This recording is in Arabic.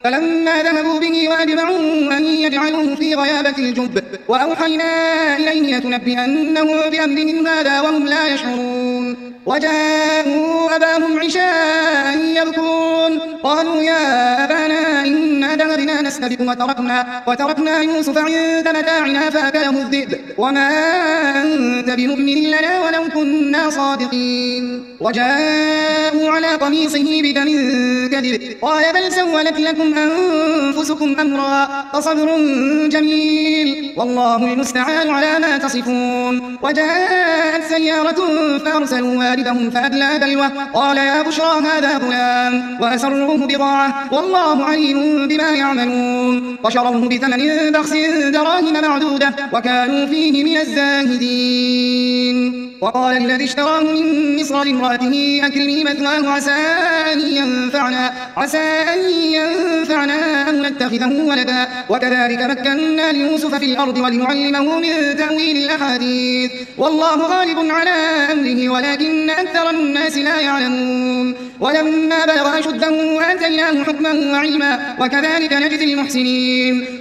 فلما ذهبوا به وأجمعوا أن يجعلوه في غيابة الجب وأوحينا إليه لتنبئنهم بأمرهم هذا وهم لا يشعرون. وجاءوا أباهم عشاء يبكون قالوا يا أبانا إنا ذهبنا نستبق وتركنا يوسف عند متاعنا فأكله الذئب وما أنت بمؤمن لنا ولو كنا صادقين. وجاءوا على قميصه بدم كذب قال بل سولت لكم أنفسكم أمرا فصبر جميل والله المستعان على ما تصفون. وجاءت سيارة فأرسلوا والدهم فأدلى دلوه قال يا بشرى هذا غلام وأسروه بضاعة والله عليم بما يعملون. وشروه بثمن بخس دراهم معدودة وكانوا فيه من الزاهدين. وقال الذي اشتراه من مصر لامرأته أكرمي مثواه عسى أن ينفعنا أو نتخذه ولدا وكذلك مكنا ليوسف في الأرض ولنعلمه من تأويل الأحاديث والله غالب على أمره ولكن أكثر الناس لا يعلمون. ولما بلغ أشده آتيناه حكما وعلما وكذلك نجزي المحسنين.